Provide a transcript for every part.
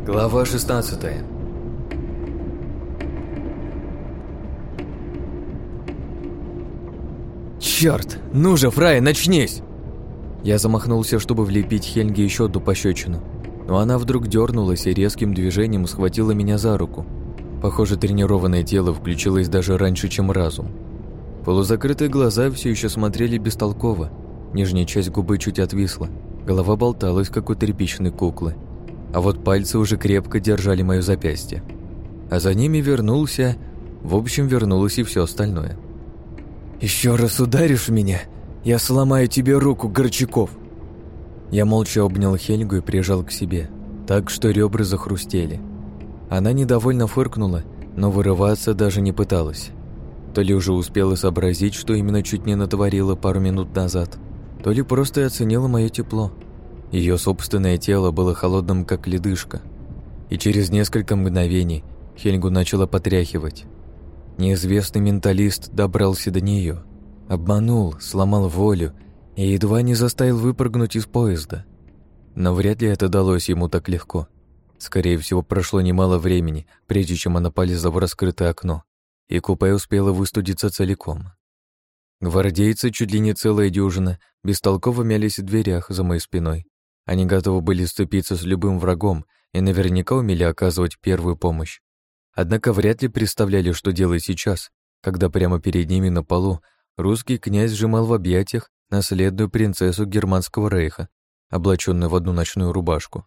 Глава 16. Черт! Ну же, Фрай, начнись! Я замахнулся, чтобы влепить Хельге еще одну пощечину, но она вдруг дернулась и резким движением схватила меня за руку. Похоже, тренированное тело включилось даже раньше, чем разум. Полузакрытые глаза все еще смотрели бестолково, нижняя часть губы чуть отвисла, голова болталась, как у тряпичной куклы. А вот пальцы уже крепко держали моё запястье. А за ними вернулось и все остальное. «Еще раз ударишь меня, я сломаю тебе руку, Горчаков!» Я молча обнял Хельгу и прижал к себе, так что ребра захрустели. Она недовольно фыркнула, но вырываться даже не пыталась. То ли уже успела сообразить, что именно чуть не натворила пару минут назад, то ли просто оценила мое тепло. Ее собственное тело было холодным, как ледышка, и через несколько мгновений Хельгу начала потряхивать. Неизвестный менталист добрался до нее, обманул, сломал волю и едва не заставил выпрыгнуть из поезда. Но вряд ли это далось ему так легко. Скорее всего, прошло немало времени, прежде чем она полезла в раскрытое окно, и купе успела выстудиться целиком. Гвардейцы, чуть ли не целая дюжина, бестолково мялись в дверях за моей спиной. Они готовы были сцепиться с любым врагом и наверняка умели оказывать первую помощь. Однако вряд ли представляли, что делать сейчас, когда прямо перед ними на полу русский князь сжимал в объятиях наследную принцессу Германского рейха, облаченную в одну ночную рубашку.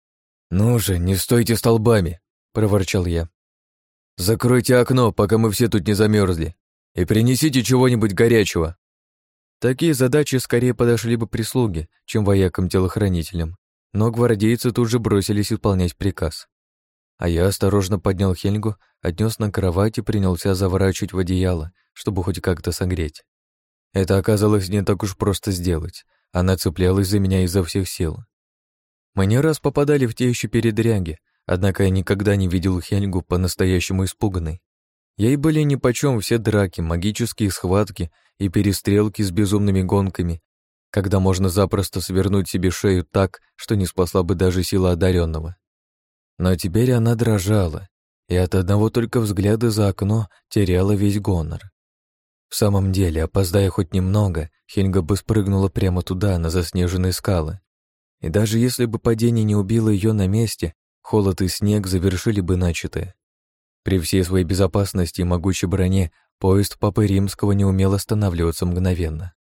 «Ну же, не стойте столбами!» — проворчал я. «Закройте окно, пока мы все тут не замерзли, и принесите чего-нибудь горячего». Такие задачи скорее подошли бы прислуге, чем воякам-телохранителям, но гвардейцы тут же бросились исполнять приказ. А я осторожно поднял Хельгу, отнес на кровать и принялся заворачивать в одеяло, чтобы хоть как-то согреть. Это оказалось не так уж просто сделать, она цеплялась за меня изо всех сил. Мы не раз попадали в те еще передряги, однако я никогда не видел Хельгу по-настоящему испуганной. Ей были нипочем все драки, магические схватки и перестрелки с безумными гонками, когда можно запросто свернуть себе шею так, что не спасла бы даже сила одаренного. Но теперь она дрожала, и от одного только взгляда за окно теряла весь гонор. В самом деле, опоздая хоть немного, Хельга бы спрыгнула прямо туда, на заснеженные скалы. И даже если бы падение не убило ее на месте, холод и снег завершили бы начатое. При всей своей безопасности и могучей броне поезд Папы Римского не умел останавливаться мгновенно.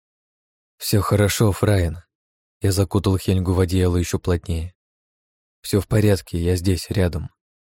Все хорошо, Фраен. Я закутал Хельгу в одеяло еще плотнее. Все в порядке, я здесь, рядом.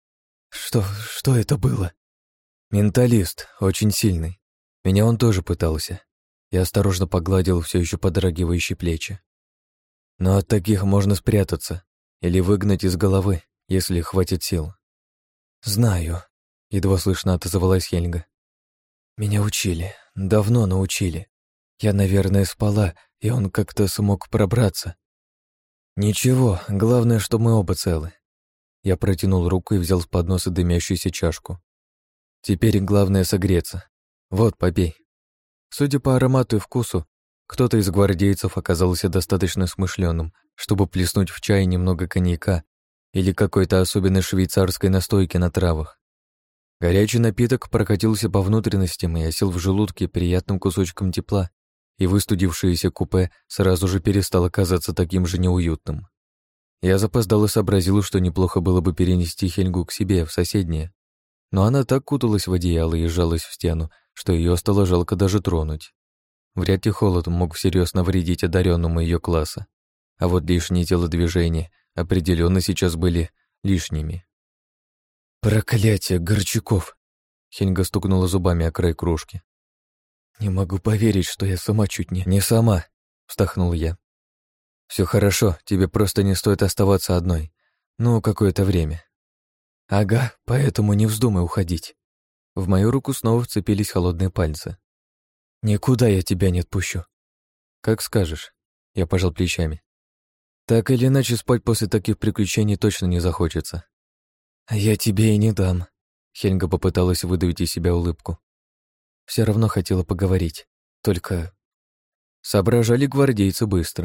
Что это было? Менталист, очень сильный. Меня он тоже пытался. Я осторожно погладил все еще подрагивающие плечи. Но от таких можно спрятаться или выгнать из головы, если хватит сил. «Знаю», — едва слышно отозвалась Хельга. «Меня учили, давно научили. Я, наверное, спала, и он как-то смог пробраться. Ничего, главное, что мы оба целы». Я протянул руку и взял с подноса дымящуюся чашку. «Теперь главное согреться. Вот, попей». Судя по аромату и вкусу, кто-то из гвардейцев оказался достаточно смышленым, чтобы плеснуть в чай немного коньяка или какой-то особенной швейцарской настойки на травах. Горячий напиток прокатился по внутренностям и осел в желудке приятным кусочком тепла, и выстудившееся купе сразу же перестало казаться таким же неуютным. Я запоздало сообразил, что неплохо было бы перенести Хельгу к себе, в соседнее, но она так куталась в одеяло и сжалась в стену, что ее стало жалко даже тронуть. Вряд ли холод мог всерьез навредить одаренному ее класса, а вот лишние телодвижения определенно сейчас были лишними. «Проклятие, Горчаков!» Хельга стукнула зубами о край кружки. «Не могу поверить, что я сама чуть не сама», — вздохнул я. «Все хорошо, тебе просто не стоит оставаться одной. Ну, какое-то время». «Ага, поэтому не вздумай уходить». В мою руку снова вцепились холодные пальцы. «Никуда я тебя не отпущу». «Как скажешь», — я пожал плечами. «Так или иначе, спать после таких приключений точно не захочется». «Я тебе и не дам», — Хельга попыталась выдавить из себя улыбку. Все равно хотела поговорить, только... Соображали гвардейцы быстро.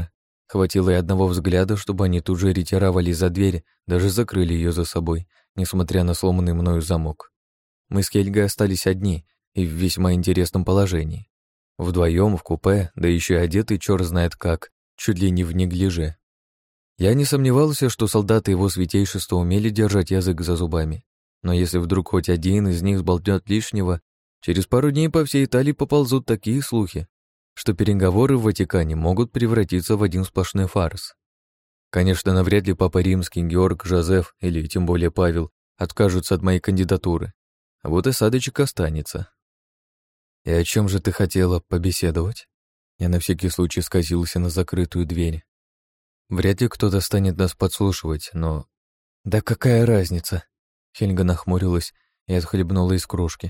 Хватило и одного взгляда, чтобы они тут же ретировались за дверь, даже закрыли ее за собой, несмотря на сломанный мною замок. Мы с Хельгой остались одни и в весьма интересном положении. Вдвоем в купе, да еще и одетый черт знает как, чуть ли не в неглиже. Я не сомневался, что солдаты его святейшества умели держать язык за зубами, но если вдруг хоть один из них сболтнет лишнего, через пару дней по всей Италии поползут такие слухи, что переговоры в Ватикане могут превратиться в один сплошной фарс. Конечно, навряд ли Папа Римский, Георг, Жозеф или тем более Павел откажутся от моей кандидатуры, а вот осадочек останется. «И о чем же ты хотела побеседовать?» Я на всякий случай скосился на закрытую дверь. Вряд ли кто-то станет нас подслушивать, но... «Да какая разница?» Хельга нахмурилась и отхлебнула из кружки.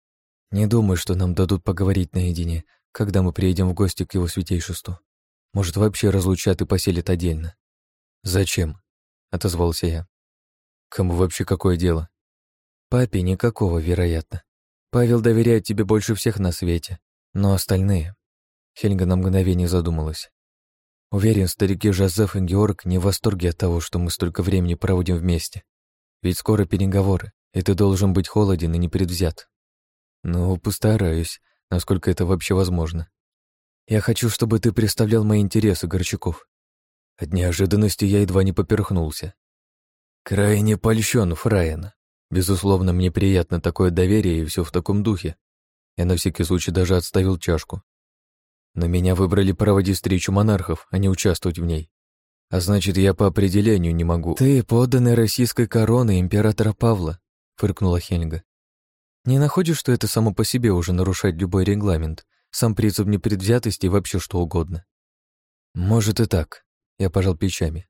«Не думаю, что нам дадут поговорить наедине, когда мы приедем в гости к его святейшеству. Может, вообще разлучат и поселят отдельно». «Зачем?» — отозвался я. «Кому вообще какое дело?» «Папе никакого, вероятно. Павел доверяет тебе больше всех на свете, но остальные...» Хельга на мгновение задумалась. «Уверен, старики Жозеф и Георг не в восторге от того, что мы столько времени проводим вместе. Ведь скоро переговоры, и ты должен быть холоден и непредвзят». «Ну, постараюсь, насколько это вообще возможно. Я хочу, чтобы ты представлял мои интересы, Горчаков». От неожиданности я едва не поперхнулся. «Крайне польщен, Фраен. Безусловно, мне приятно такое доверие и все в таком духе. Я на всякий случай даже отставил чашку. Но меня выбрали проводить встречу монархов, а не участвовать в ней. А значит, я по определению не могу». «Ты подданный российской короны императора Павла», — фыркнула Хельга. «Не находишь, что это само по себе уже нарушает любой регламент, сам принцип непредвзятости и вообще что угодно?» «Может и так», — я пожал плечами.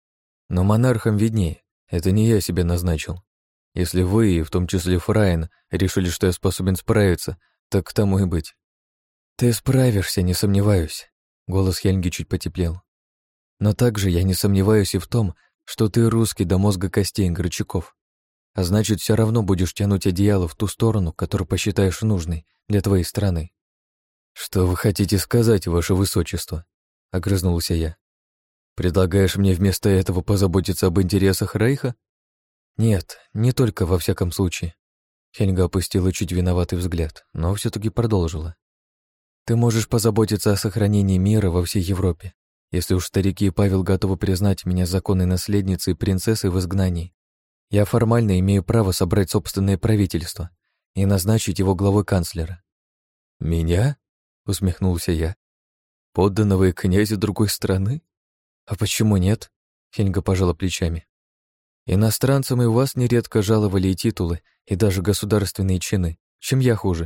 «Но монархам виднее, это не я себе назначил. Если вы, и в том числе Фраен, решили, что я способен справиться, так к тому и быть». «Ты справишься, не сомневаюсь», — голос Хельги чуть потеплел. «Но также я не сомневаюсь и в том, что ты русский до мозга костей, Горчаков. А значит, все равно будешь тянуть одеяло в ту сторону, которую посчитаешь нужной для твоей страны». «Что вы хотите сказать, ваше высочество?» — огрызнулся я. «Предлагаешь мне вместо этого позаботиться об интересах Рейха?» «Нет, не только во всяком случае». Хельга опустила чуть виноватый взгляд, но все-таки продолжила. «Ты можешь позаботиться о сохранении мира во всей Европе, если уж старики и Павел готовы признать меня законной наследницей и принцессой в изгнании. Я формально имею право собрать собственное правительство и назначить его главой канцлера». «Меня?» — усмехнулся я. «Подданного и князя другой страны? А почему нет?» — Хельга пожала плечами. «Иностранцам и у вас нередко жаловали и титулы, и даже государственные чины. Чем я хуже?»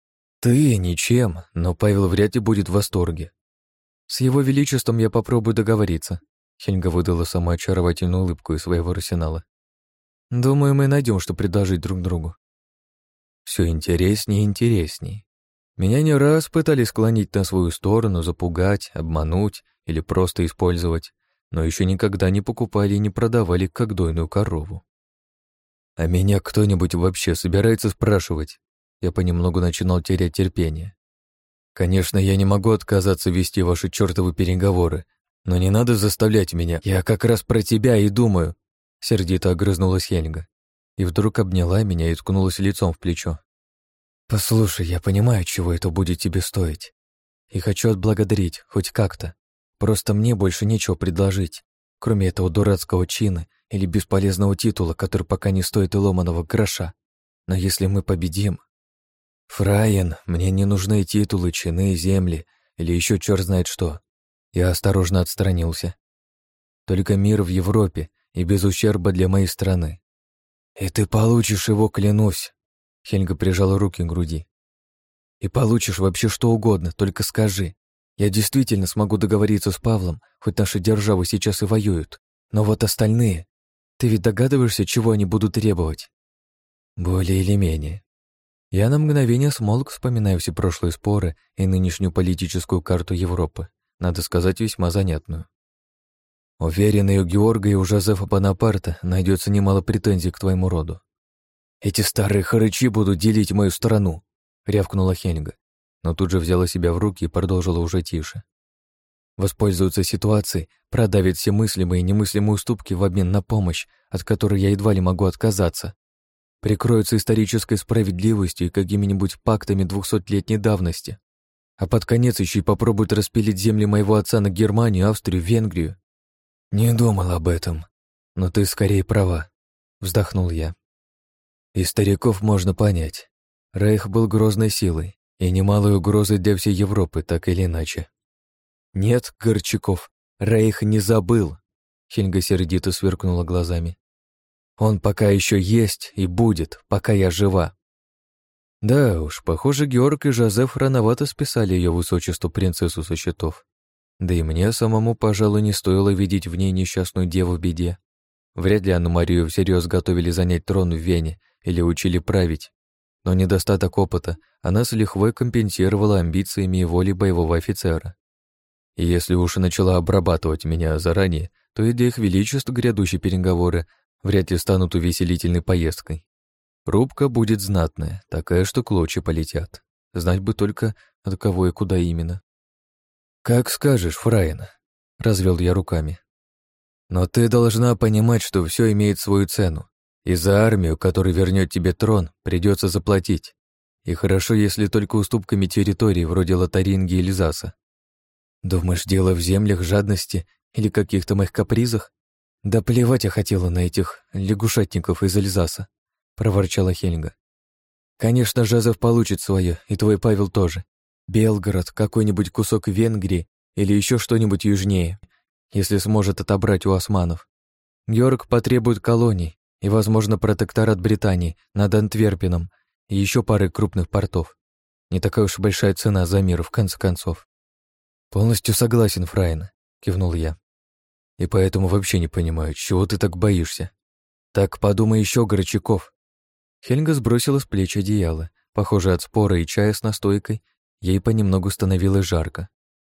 «Ты ничем, но Павел вряд ли будет в восторге». «С его величеством я попробую договориться», — Хельга выдала самую очаровательную улыбку из своего арсенала. «Думаю, мы найдем, что предложить друг другу». Все интереснее и интереснее. Меня не раз пытались склонить на свою сторону, запугать, обмануть или просто использовать, но еще никогда не покупали и не продавали как дойную корову. А меня кто-нибудь вообще собирается спрашивать? Я понемногу начинал терять терпение. Конечно, я не могу отказаться вести ваши чертовы переговоры, но не надо заставлять меня. Я как раз про тебя и думаю. Сердито огрызнулась Хельга и вдруг обняла меня и ткнулась лицом в плечо. «Послушай, я понимаю, чего это будет тебе стоить, и хочу отблагодарить хоть как-то. Просто мне больше нечего предложить, кроме этого дурацкого чина или бесполезного титула, который пока не стоит и ломаного гроша. Но если мы победим...» «Фраен, мне не нужны титулы, чины, земли или еще черт знает что». Я осторожно отстранился. «Только мир в Европе и без ущерба для моей страны». «И ты получишь его, клянусь!» Хельга прижала руки к груди. «И получишь вообще что угодно, только скажи. Я действительно смогу договориться с Павлом, хоть наши державы сейчас и воюют. Но вот остальные... Ты ведь догадываешься, чего они будут требовать?» «Более или менее». Я на мгновение смолк, вспоминая все прошлые споры и нынешнюю политическую карту Европы, надо сказать, весьма занятную. Уверен, и у Георга, и у Жозефа Бонапарта найдется немало претензий к твоему роду. «Эти старые хрычи будут делить мою страну», — рявкнула Хельга, но тут же взяла себя в руки и продолжила уже тише. воспользуются ситуацией, продавят все мыслимые и немыслимые уступки в обмен на помощь, от которой я едва ли могу отказаться. Прикроются исторической справедливостью и какими-нибудь пактами 200-летней давности. А под конец еще и попробуют распилить земли моего отца на Германию, Австрию, Венгрию. Не думал об этом, но ты скорее права, вздохнул я. И стариков можно понять. Рейх был грозной силой и немалой угрозой для всей Европы, так или иначе. Нет, Горчаков, Рейх не забыл. Хельга сердито сверкнула глазами. Он пока еще есть и будет, пока я жива. Да уж, похоже, Георг и Жозеф рановато списали ее высочеству принцессу со счетов. Да и мне самому, пожалуй, не стоило видеть в ней несчастную деву в беде. Вряд ли Анну-Марию всерьез готовили занять трон в Вене или учили править. Но недостаток опыта она с лихвой компенсировала амбициями и волей боевого офицера. И если уж и начала обрабатывать меня заранее, то и для их величеств грядущие переговоры вряд ли станут увеселительной поездкой. Рубка будет знатная, такая, что клочья полетят. Знать бы только, от кого и куда именно. «Как скажешь, Фраин», — развел я руками. «Но ты должна понимать, что все имеет свою цену, и за армию, которая вернет тебе трон, придется заплатить. И хорошо, если только уступками территорий, вроде Лотарингии или Эльзаса. Думаешь, дело в землях, жадности или каких-то моих капризах? Да плевать я хотела на этих лягушатников из Эльзаса», — проворчала Хельга. «Конечно, Жозеф получит свое, и твой Павел тоже. Белгород, какой-нибудь кусок Венгрии или еще что-нибудь южнее, если сможет отобрать у османов. Георг потребует колоний и, возможно, протекторат Британии над Антверпеном и еще пары крупных портов. Не такая уж большая цена за мир, в конце концов». «Полностью согласен, Фраин», — кивнул я. «И поэтому вообще не понимаю, чего ты так боишься. Так подумай еще, Горчаков». Хельга сбросила с плеч одеяло. Похоже, от спора и чая с настойкой ей понемногу становилось жарко.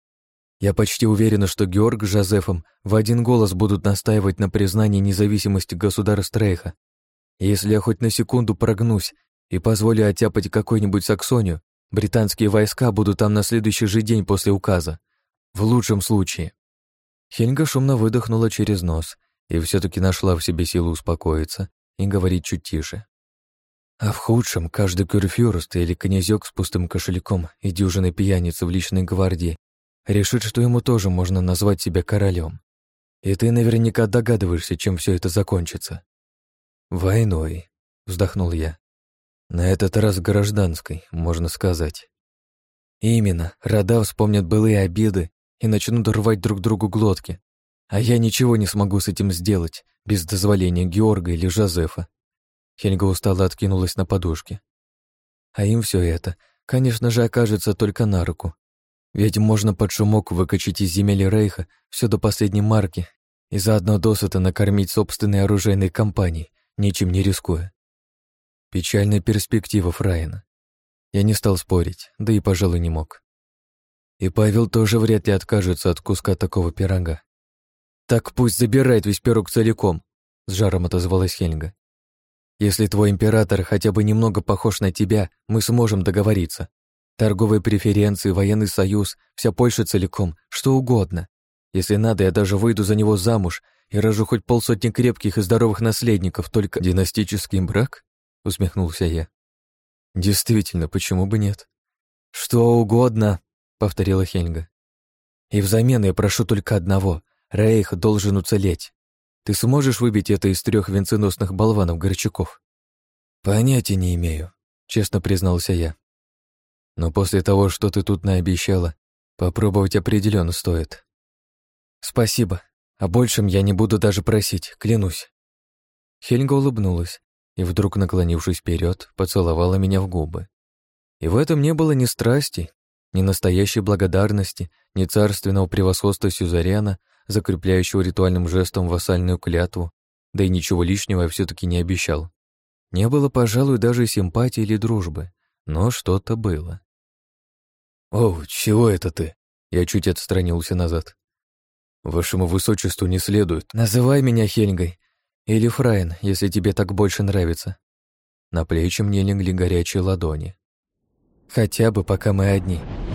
«Я почти уверена, что Георг с Жозефом в один голос будут настаивать на признании независимости государств Рейха. Если я хоть на секунду прогнусь и позволю оттяпать какую-нибудь Саксонию, британские войска будут там на следующий же день после указа. В лучшем случае». Хельга шумно выдохнула через нос и все-таки нашла в себе силу успокоиться и говорить чуть тише. «А в худшем каждый курфюрст или князёк с пустым кошельком и дюжиной пьяниц в личной гвардии решит, что ему тоже можно назвать себя королем. И ты наверняка догадываешься, чем все это закончится». «Войной», — вздохнул я. «На этот раз гражданской, можно сказать». «Именно, рода вспомнят былые обиды и начнут рвать друг другу глотки. А я ничего не смогу с этим сделать, без дозволения Георга или Жозефа». Хельга устало откинулась на подушке. «А им все это, конечно же, окажется только на руку. Ведь можно под шумок выкачать из земель Рейха все до последней марки и заодно досыта накормить собственные оружейные компании, ничем не рискуя. Печальная перспектива, Фраина. Я не стал спорить, да и, пожалуй, не мог. И Павел тоже вряд ли откажется от куска такого пирога. «Так пусть забирает весь пирог целиком», — с жаром отозвалась Хельга. «Если твой император хотя бы немного похож на тебя, мы сможем договориться. Торговые преференции, военный союз, вся Польша целиком, что угодно. Если надо, я даже выйду за него замуж и рожу хоть 50 крепких и здоровых наследников, только династический брак?» — усмехнулся я. «Действительно, почему бы нет?» «Что угодно», — повторила Хельга. «И взамен я прошу только одного. Рейх должен уцелеть. Ты сможешь выбить это из 3 венценосных болванов Горчаков?» «Понятия не имею», — честно признался я. «Но после того, что ты тут наобещала, попробовать определенно стоит». «Спасибо. О большем я не буду даже просить, клянусь». Хельга улыбнулась и, вдруг наклонившись вперед, поцеловала меня в губы. И в этом не было ни страсти, ни настоящей благодарности, ни царственного превосходства сюзерена, закрепляющего ритуальным жестом вассальную клятву, да и ничего лишнего я все-таки не обещал. Не было, пожалуй, даже симпатии или дружбы, но что-то было. «О, чего это ты?» Я чуть отстранился назад. «Вашему высочеству не следует». «Называй меня Хельгой. Или Фраин, если тебе так больше нравится». На плечи мне легли горячие ладони. «Хотя бы пока мы одни.